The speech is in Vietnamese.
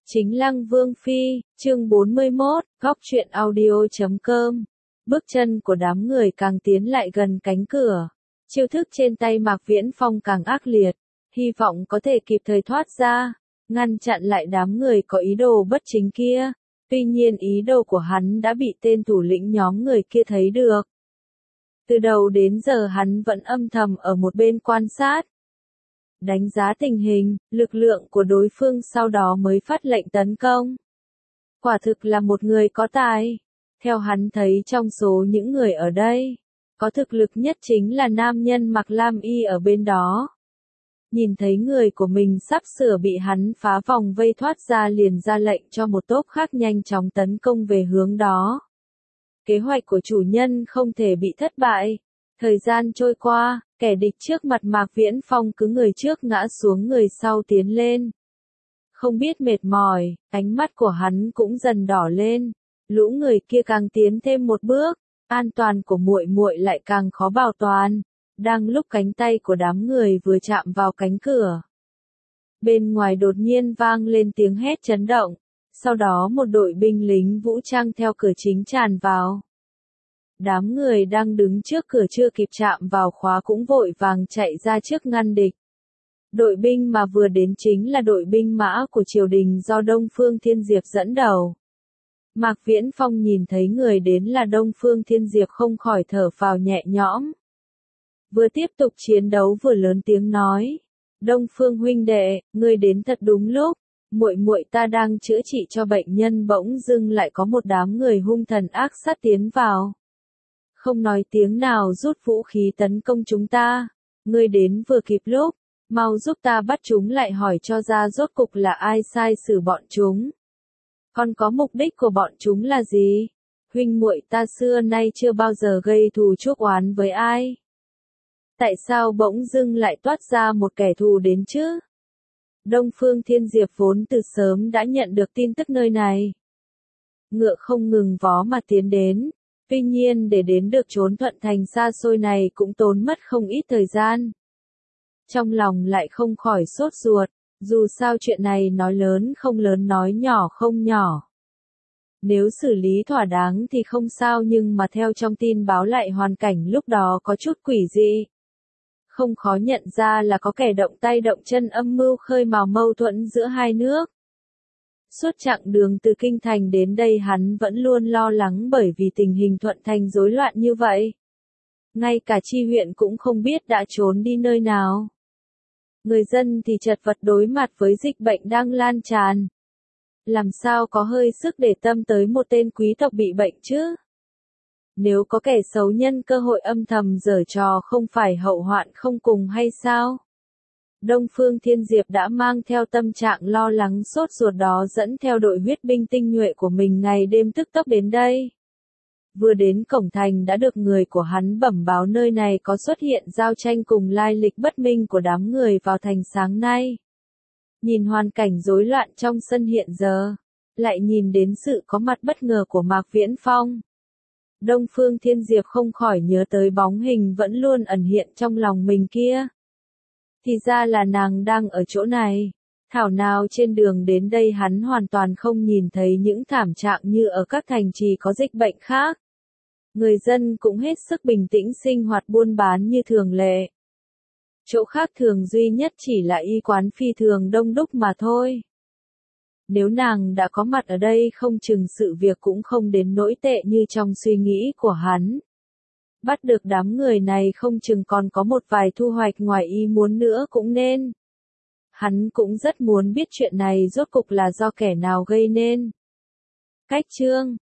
Chính Lăng Vương Phi, chương 41, góc truyện audio.com. Bước chân của đám người càng tiến lại gần cánh cửa. Chiêu thức trên tay Mạc Viễn Phong càng ác liệt, hy vọng có thể kịp thời thoát ra, ngăn chặn lại đám người có ý đồ bất chính kia. Tuy nhiên ý đồ của hắn đã bị tên thủ lĩnh nhóm người kia thấy được. Từ đầu đến giờ hắn vẫn âm thầm ở một bên quan sát, đánh giá tình hình, lực lượng của đối phương, sau đó mới phát lệnh tấn công. Quả thực là một người có tài. Theo hắn thấy trong số những người ở đây, có thực lực nhất chính là nam nhân mặc lam y ở bên đó. Nhìn thấy người của mình sắp sửa bị hắn phá vòng vây thoát ra, liền ra lệnh cho một tốp khác nhanh chóng tấn công về hướng đó. Kế hoạch của chủ nhân không thể bị thất bại. Thời gian trôi qua, kẻ địch trước mặt Mạc Viễn Phong cứ người trước ngã xuống người sau tiến lên. Không biết mệt mỏi, ánh mắt của hắn cũng dần đỏ lên. Lũ người kia càng tiến thêm một bước, an toàn của muội muội lại càng khó bảo toàn. Đang lúc cánh tay của đám người vừa chạm vào cánh cửa, bên ngoài đột nhiên vang lên tiếng hét chấn động. Sau đó một đội binh lính vũ trang theo cửa chính tràn vào. Đám người đang đứng trước cửa chưa kịp chạm vào khóa cũng vội vàng chạy ra trước ngăn địch. Đội binh mà vừa đến chính là đội binh mã của triều đình do Đông Phương Thiên Diệp dẫn đầu. Mạc Viễn Phong nhìn thấy người đến là Đông Phương Thiên Diệp không khỏi thở phào nhẹ nhõm. Vừa tiếp tục chiến đấu vừa lớn tiếng nói: "Đông Phương huynh đệ, ngươi đến thật đúng lúc. Muội muội ta đang chữa trị cho bệnh nhân, bỗng dưng lại có một đám người hung thần ác sát tiến vào. Không nói tiếng nào rút vũ khí tấn công chúng ta. Ngươi đến vừa kịp lúc, mau giúp ta bắt chúng lại, hỏi cho ra rốt cục là ai sai xử bọn chúng. Còn có mục đích của bọn chúng là gì? Huynh muội ta xưa nay chưa bao giờ gây thù chuốc oán với ai. Tại sao bỗng dưng lại toát ra một kẻ thù đến chứ?" Đông Phương Thiên Diệp vốn từ sớm đã nhận được tin tức nơi này. Ngựa không ngừng vó mà tiến đến. Tuy nhiên để đến được chốn Thuận Thành xa xôi này cũng tốn mất không ít thời gian. Trong lòng lại không khỏi sốt ruột, dù sao chuyện này nói lớn không lớn, nói nhỏ không nhỏ. Nếu xử lý thỏa đáng thì không sao, nhưng mà theo trong tin báo lại hoàn cảnh lúc đó có chút quỷ dị. Không khó nhận ra là có kẻ động tay động chân âm mưu khơi mào mâu thuẫn giữa hai nước. Suốt chặng đường từ Kinh Thành đến đây hắn vẫn luôn lo lắng bởi vì tình hình Thuận Thành rối loạn như vậy. Ngay cả chi huyện cũng không biết đã trốn đi nơi nào. Người dân thì chật vật đối mặt với dịch bệnh đang lan tràn. Làm sao có hơi sức để tâm tới một tên quý tộc bị bệnh chứ? Nếu có kẻ xấu nhân cơ hội âm thầm giở trò, không phải hậu hoạn không cùng hay sao? Đông Phương Thiên Diệp đã mang theo tâm trạng lo lắng sốt ruột đó, dẫn theo đội huyết binh tinh nhuệ của mình ngày đêm tức tốc đến đây. Vừa đến cổng thành đã được người của hắn bẩm báo nơi này có xuất hiện giao tranh cùng lai lịch bất minh của đám người vào thành sáng nay. Nhìn hoàn cảnh rối loạn trong sân hiện giờ, lại nhìn đến sự có mặt bất ngờ của Mạc Viễn Phong, Đông Phương Thiên Diệp không khỏi nhớ tới bóng hình vẫn luôn ẩn hiện trong lòng mình kia. Thì ra là nàng đang ở chỗ này. Thảo nào trên đường đến đây hắn hoàn toàn không nhìn thấy những thảm trạng như ở các thành trì có dịch bệnh khác. Người dân cũng hết sức bình tĩnh sinh hoạt buôn bán như thường lệ. Chỗ khác thường duy nhất chỉ là y quán phi thường đông đúc mà thôi. Nếu nàng đã có mặt ở đây không chừng sự việc cũng không đến nỗi tệ như trong suy nghĩ của hắn. Bắt được đám người này không chừng còn có một vài thu hoạch ngoài ý muốn nữa cũng nên. Hắn cũng rất muốn biết chuyện này rốt cục là do kẻ nào gây nên. Cách chương